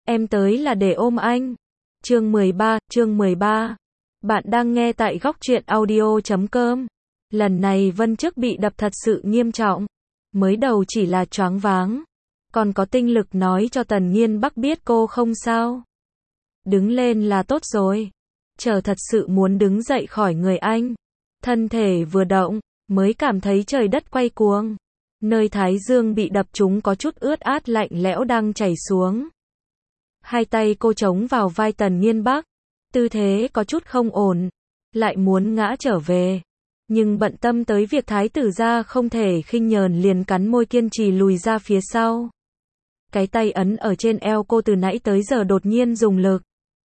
Em tới là để ôm anh. Chương 13. Bạn đang nghe tại góc truyện audio.com. Lần này Vân Chức bị đập thật sự nghiêm trọng. Mới đầu chỉ là choáng váng. Còn có tinh lực nói cho Tần Nghiên Bắc biết cô không sao. Đứng lên là tốt rồi. Chờ thật sự muốn đứng dậy khỏi người anh. Thân thể vừa động, mới cảm thấy trời đất quay cuồng. Nơi thái dương bị đập trúng có chút ướt át lạnh lẽo đang chảy xuống. Hai tay cô chống vào vai Tần Nghiên Bắc. Tư thế có chút không ổn. Lại muốn ngã trở về. Nhưng bận tâm tới việc thái tử gia không thể khinh nhờn liền cắn môi kiên trì lùi ra phía sau. Cái tay ấn ở trên eo cô từ nãy tới giờ đột nhiên dùng lực.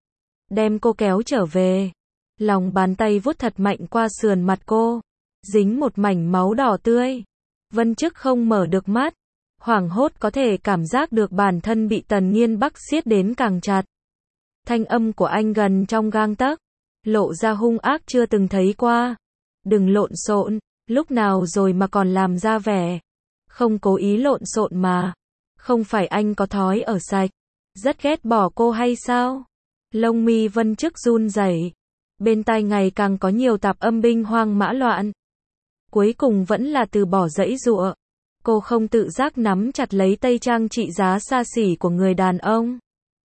Đem cô kéo trở về. Lòng bàn tay vuốt thật mạnh qua sườn mặt cô. Dính một mảnh máu đỏ tươi. Vân Chức không mở được mắt. Hoảng hốt có thể cảm giác được bản thân bị Tần Nghiên Bắc siết đến càng chặt. Thanh âm của anh gần trong gang tấc. Lộ ra hung ác chưa từng thấy qua. Đừng lộn xộn, lúc nào rồi mà còn làm ra vẻ. Không cố ý lộn xộn mà. Không phải anh có thói ở sạch. Rất ghét bỏ cô hay sao? Lông mi Vân Chức run rẩy. Bên tai ngày càng có nhiều tạp âm binh hoang mã loạn. Cuối cùng vẫn là từ bỏ giãy giụa. Cô không tự giác nắm chặt lấy tay trang trị giá xa xỉ của người đàn ông.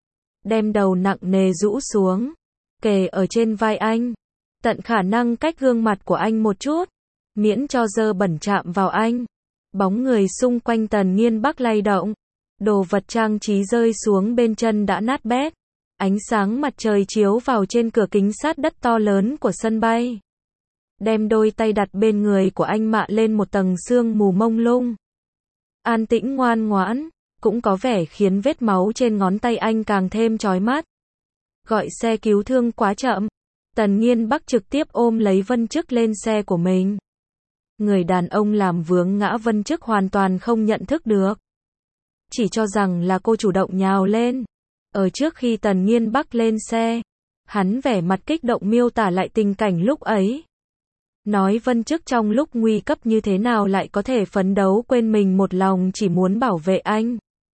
Đem đầu nặng nề rũ xuống. Kề ở trên vai anh. Tận khả năng cách gương mặt của anh một chút. Miễn cho dơ bẩn chạm vào anh. Bóng người xung quanh Tần Nghiên Bắc lay động. Đồ vật trang trí rơi xuống bên chân đã nát bét. Ánh sáng mặt trời chiếu vào trên cửa kính sát đất to lớn của sân bay. Đem đôi tay đặt bên người của anh mạ lên một tầng sương mù mông lung. An tĩnh ngoan ngoãn, cũng có vẻ khiến vết máu trên ngón tay anh càng thêm chói mắt. Gọi xe cứu thương quá chậm. Tần Nghiên Bắc trực tiếp ôm lấy Vân Chức lên xe của mình. Người đàn ông làm vướng ngã Vân Chức hoàn toàn không nhận thức được. Chỉ cho rằng là cô chủ động nhào lên. Ở trước khi Tần Nghiên Bắc lên xe, hắn vẻ mặt kích động miêu tả lại tình cảnh lúc ấy. Nói Vân Chức trong lúc nguy cấp như thế nào lại có thể phấn đấu quên mình một lòng chỉ muốn bảo vệ anh.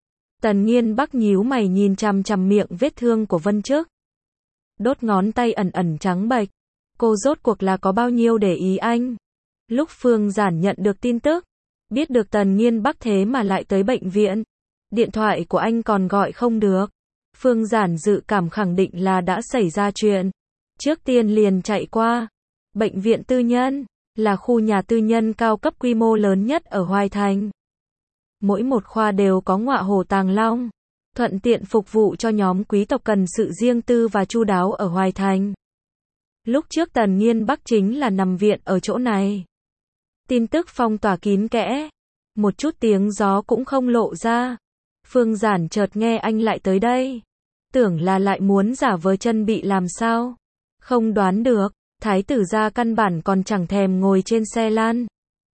Tần Nghiên Bắc nhíu mày nhìn chằm chằm miệng vết thương của Vân Chức. Đốt ngón tay ẩn ẩn trắng bệch. Cô rốt cuộc là có bao nhiêu để ý anh. Lúc Phương Giản nhận được tin tức, biết được Tần Nghiên Bắc thế mà lại tới bệnh viện. Điện thoại của anh còn gọi không được. Phương Giản dự cảm khẳng định là đã xảy ra chuyện. Trước tiên liền chạy qua. Bệnh viện tư nhân, là khu nhà tư nhân cao cấp quy mô lớn nhất ở Hoài Thành. Mỗi một khoa đều có ngọa hổ tàng long. Thuận tiện phục vụ cho nhóm quý tộc cần sự riêng tư và chu đáo ở Hoài Thành. Lúc trước Tần Nghiên Bắc chính là nằm viện ở chỗ này. Tin tức phong tỏa kín kẽ. Một chút tiếng gió cũng không lộ ra. Phương Giản chợt nghe anh lại tới đây. Tưởng là lại muốn giả vờ chân bị làm sao. Không đoán được, thái tử gia căn bản còn chẳng thèm ngồi trên xe lăn.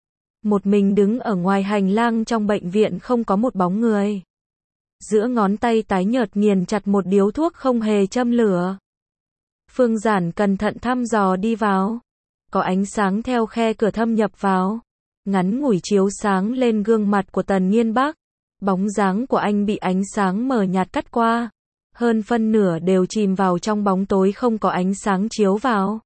Một mình đứng ở ngoài hành lang trong bệnh viện không có một bóng người. Giữa ngón tay tái nhợt nghiền chặt một điếu thuốc không hề châm lửa. Phương Giản cẩn thận thăm dò đi vào. Có ánh sáng theo khe cửa thâm nhập vào. Ngắn ngủi chiếu sáng lên gương mặt của Tần Nghiên Bắc. Bóng dáng của anh bị ánh sáng mờ nhạt cắt qua. Hơn phân nửa đều chìm vào trong bóng tối không có ánh sáng chiếu vào.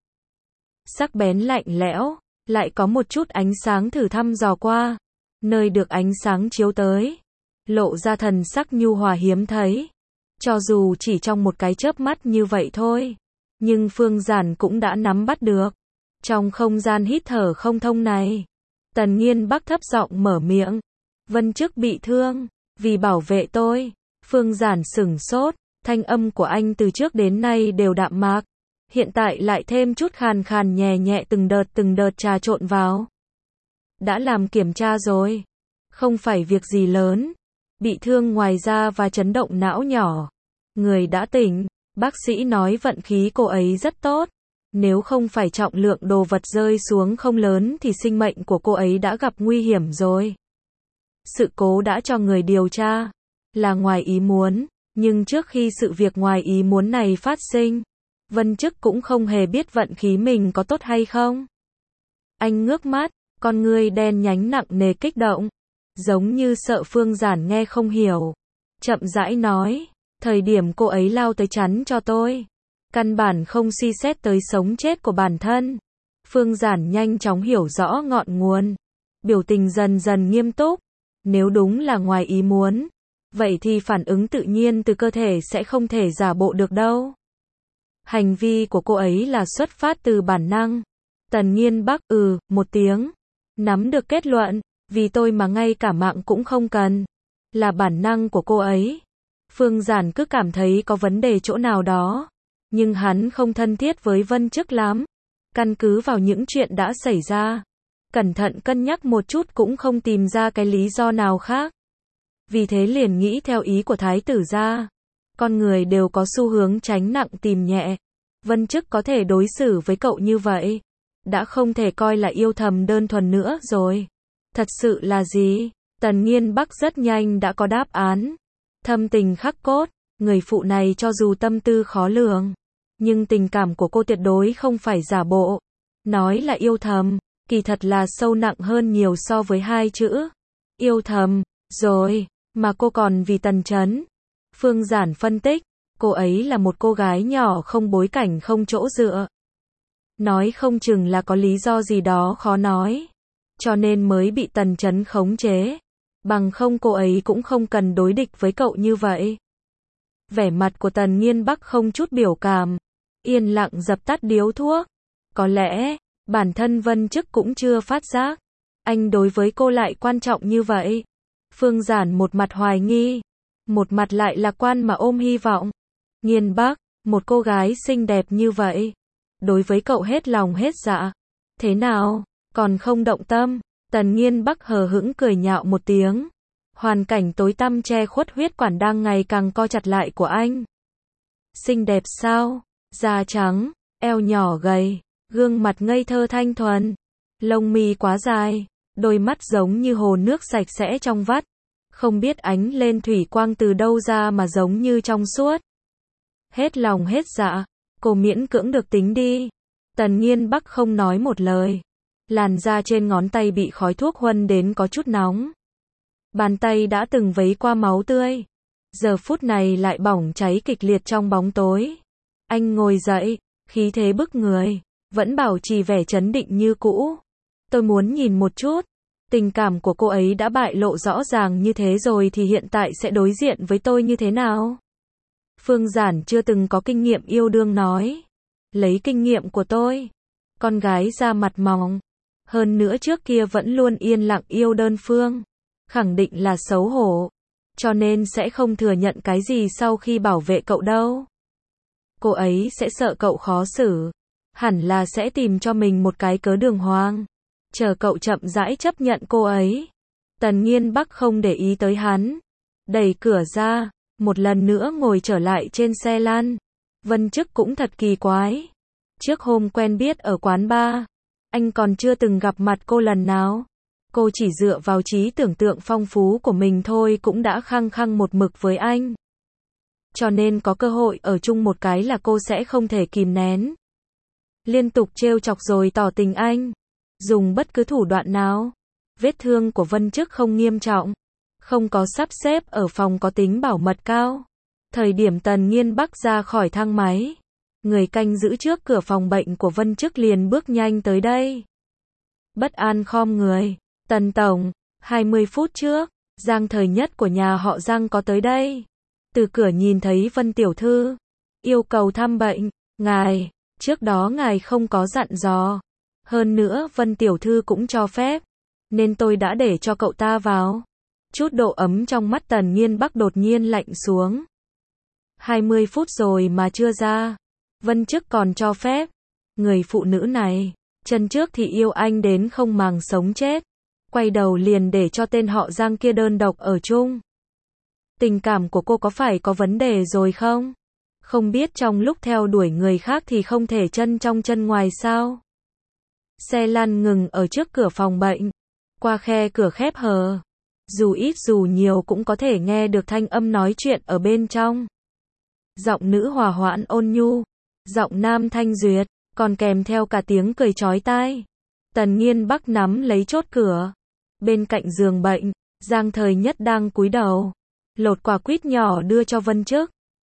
Sắc bén lạnh lẽo, lại có một chút ánh sáng thử thăm dò qua. Nơi được ánh sáng chiếu tới. Lộ ra thần sắc nhu hòa hiếm thấy. Cho dù chỉ trong một cái chớp mắt như vậy thôi. Nhưng Phương Giản cũng đã nắm bắt được. Trong không gian hít thở không thông này. Tần Nghiên Bắc thấp giọng mở miệng. Vân Chức bị thương. Vì bảo vệ tôi. Phương Giản sửng sốt. Thanh âm của anh từ trước đến nay đều đạm mạc. Hiện tại lại thêm chút khàn khàn nhẹ nhẹ từng đợt trà trộn vào. Đã làm kiểm tra rồi. Không phải việc gì lớn. Bị thương ngoài da và chấn động não nhỏ. Người đã tỉnh. Bác sĩ nói vận khí cô ấy rất tốt. Nếu không phải trọng lượng đồ vật rơi xuống không lớn thì sinh mệnh của cô ấy đã gặp nguy hiểm rồi. Sự cố đã cho người điều tra. Là ngoài ý muốn. Nhưng trước khi sự việc ngoài ý muốn này phát sinh, Vân Chức cũng không hề biết vận khí mình có tốt hay không. Anh ngước mắt, con ngươi đen nhánh nặng nề kích động. Giống như sợ Phương Giản nghe không hiểu. Chậm rãi nói, Thời điểm cô ấy lao tới chắn cho tôi, căn bản không suy xét tới sống chết của bản thân. Phương Giản nhanh chóng hiểu rõ ngọn nguồn, biểu tình dần dần nghiêm túc. Nếu đúng là ngoài ý muốn, vậy thì phản ứng tự nhiên từ cơ thể sẽ không thể giả bộ được đâu. Hành vi của cô ấy là xuất phát từ bản năng. Tần Nghiên Bắc một tiếng, nắm được kết luận, vì tôi mà ngay cả mạng cũng không cần. Là bản năng của cô ấy. Phương Giản cứ cảm thấy có vấn đề chỗ nào đó, nhưng hắn không thân thiết với Vân Chức lắm. Căn cứ vào những chuyện đã xảy ra, cẩn thận cân nhắc một chút cũng không tìm ra cái lý do nào khác. Vì thế liền nghĩ theo ý của thái tử gia. Con người đều có xu hướng tránh nặng tìm nhẹ. Vân Chức có thể đối xử với cậu như vậy, đã không thể coi là yêu thầm đơn thuần nữa rồi. Thật sự là gì? Tần Nghiên Bắc rất nhanh đã có đáp án. Thâm tình khắc cốt, người phụ này cho dù tâm tư khó lường, nhưng tình cảm của cô tuyệt đối không phải giả bộ. Nói là yêu thầm, kỳ thật là sâu nặng hơn nhiều so với hai chữ yêu thầm. Rồi, mà cô còn vì Tần Chấn. Phương Giản phân tích, cô ấy là một cô gái nhỏ không bối cảnh không chỗ dựa. Nói không chừng là có lý do gì đó khó nói, cho nên mới bị Tần Chấn khống chế. Bằng không cô ấy cũng không cần đối địch với cậu như vậy. Vẻ mặt của Tần Nghiên Bắc không chút biểu cảm, yên lặng dập tắt điếu thuốc. Có lẽ, bản thân Vân Chức cũng chưa phát giác, anh đối với cô lại quan trọng như vậy. Phương Giản một mặt hoài nghi, một mặt lại lạc quan mà ôm hy vọng. Nghiên Bắc, một cô gái xinh đẹp như vậy, đối với cậu hết lòng hết dạ. Thế nào, còn không động tâm? Tần Nghiên Bắc hờ hững cười nhạo một tiếng. Hoàn cảnh tối tăm che khuất huyết quản đang ngày càng co chặt lại của anh. Xinh đẹp sao? Da trắng, eo nhỏ gầy, gương mặt ngây thơ thanh thuần, lông mi quá dài, đôi mắt giống như hồ nước sạch sẽ trong vắt, không biết ánh lên thủy quang từ đâu ra mà giống như trong suốt. Hết lòng hết dạ, cô miễn cưỡng được tính đi. Tần Nghiên Bắc không nói một lời. Làn da trên ngón tay bị khói thuốc huân đến có chút nóng. Bàn tay đã từng vấy qua máu tươi, giờ phút này lại bỏng cháy kịch liệt trong bóng tối. Anh ngồi dậy, khí thế bức người, vẫn bảo trì vẻ trấn định như cũ. Tôi muốn nhìn một chút, tình cảm của cô ấy đã bại lộ rõ ràng như thế rồi thì hiện tại sẽ đối diện với tôi như thế nào? Phương Giản chưa từng có kinh nghiệm yêu đương nói. Lấy kinh nghiệm của tôi, con gái da mặt mỏng, hơn nữa trước kia vẫn luôn yên lặng yêu đơn phương, khẳng định là xấu hổ, cho nên sẽ không thừa nhận cái gì sau khi bảo vệ cậu đâu. Cô ấy sẽ sợ cậu khó xử, hẳn là sẽ tìm cho mình một cái cớ đường hoàng, chờ cậu chậm rãi chấp nhận cô ấy. Tần Nghiên Bắc không để ý tới hắn, đẩy cửa ra, một lần nữa ngồi trở lại trên xe lăn. Vân Chức cũng thật kỳ quái. Trước hôm quen biết ở quán bar, anh còn chưa từng gặp mặt cô lần nào. Cô chỉ dựa vào trí tưởng tượng phong phú của mình thôi cũng đã khăng khăng một mực với anh. Cho nên có cơ hội ở chung một cái là cô sẽ không thể kìm nén. Liên tục trêu chọc rồi tỏ tình anh. Dùng bất cứ thủ đoạn nào. Vết thương của Vân Chức không nghiêm trọng. Không có sắp xếp ở phòng có tính bảo mật cao. Thời điểm Tần Nghiên Bắc ra khỏi thang máy, người canh giữ trước cửa phòng bệnh của Vân Chức liền bước nhanh tới đây. Bất an khom người. Tần Tổng, 20 phút trước, Giang Thời Nhất của nhà họ Giang có tới đây. Từ cửa nhìn thấy Vân Tiểu Thư. Yêu cầu thăm bệnh. Ngài, trước đó ngài không có dặn dò. Hơn nữa Vân Tiểu Thư cũng cho phép, nên tôi đã để cho cậu ta vào. Chút độ ấm trong mắt Tần Nghiên Bắc đột nhiên lạnh xuống. 20 phút rồi mà chưa ra. Vân Chức còn cho phép. Người phụ nữ này, chân trước thì yêu anh đến không màng sống chết, quay đầu liền để cho tên họ Giang kia đơn độc ở chung. Tình cảm của cô có phải có vấn đề rồi không? Không biết trong lúc theo đuổi người khác thì không thể chân trong chân ngoài sao? Xe lăn ngừng ở trước cửa phòng bệnh, qua khe cửa khép hờ. Dù ít dù nhiều cũng có thể nghe được thanh âm nói chuyện ở bên trong. Giọng nữ hòa hoãn ôn nhu, giọng nam thanh duyệt, còn kèm theo cả tiếng cười chói tai. Tần Nghiên Bắc nắm lấy chốt cửa. Bên cạnh giường bệnh, Giang Thời Nhất đang cúi đầu, lột quả quýt nhỏ đưa cho Vân Chức.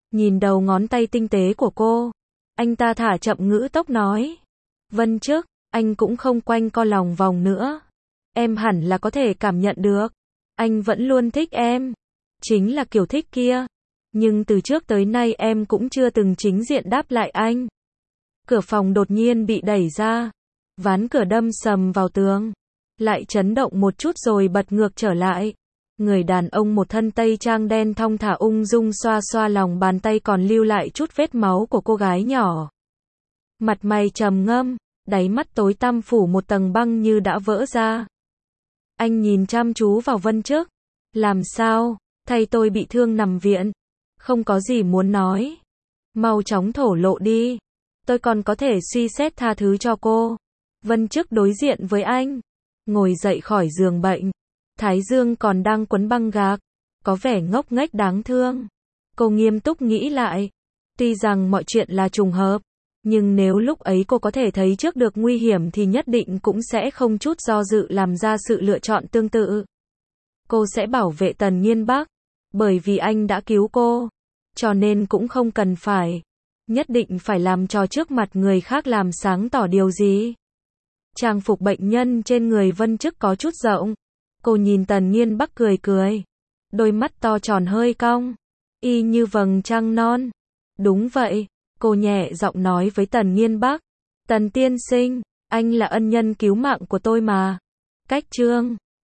Nhìn đầu ngón tay tinh tế của cô, anh ta thả chậm ngữ tốc nói. Vân Chức, anh cũng không quanh co lòng vòng nữa. Em hẳn là có thể cảm nhận được. Anh vẫn luôn thích em. Chính là kiểu thích kia. Nhưng từ trước tới nay em cũng chưa từng chính diện đáp lại anh. Cửa phòng đột nhiên bị đẩy ra. Ván cửa đâm sầm vào tường. Lại chấn động một chút rồi bật ngược trở lại. Người đàn ông một thân tây trang đen thong thả ung dung xoa xoa lòng bàn tay còn lưu lại chút vết máu của cô gái nhỏ. Mặt mày trầm ngâm, đáy mắt tối tăm phủ một tầng băng như đã vỡ ra. Anh nhìn chăm chú vào Vân Chức. Làm sao? Thầy tôi bị thương nằm viện. Không có gì muốn nói. Mau chóng thổ lộ đi. Tôi còn có thể suy xét tha thứ cho cô. Vân Chức đối diện với anh. Ngồi dậy khỏi giường bệnh. Thái dương còn đang quấn băng gạc. Có vẻ ngốc nghếch đáng thương. Cô nghiêm túc nghĩ lại. Tuy rằng mọi chuyện là trùng hợp. Nhưng nếu lúc ấy cô có thể thấy trước được nguy hiểm thì nhất định cũng sẽ không chút do dự làm ra sự lựa chọn tương tự. Cô sẽ bảo vệ Tần Nghiên Bắc. Bởi vì anh đã cứu cô. Cho nên cũng không cần phải. Nhất định phải làm trò trước mặt người khác làm sáng tỏ điều gì. Trang phục bệnh nhân trên người Vân Chức có chút rộng. Cô nhìn Tần Nghiên Bắc cười cười. Đôi mắt to tròn hơi cong. Y như vầng trăng non. Đúng vậy. Cô nhẹ giọng nói với Tần Nghiên Bắc. Tần tiên sinh, anh là ân nhân cứu mạng của tôi mà. Cách chương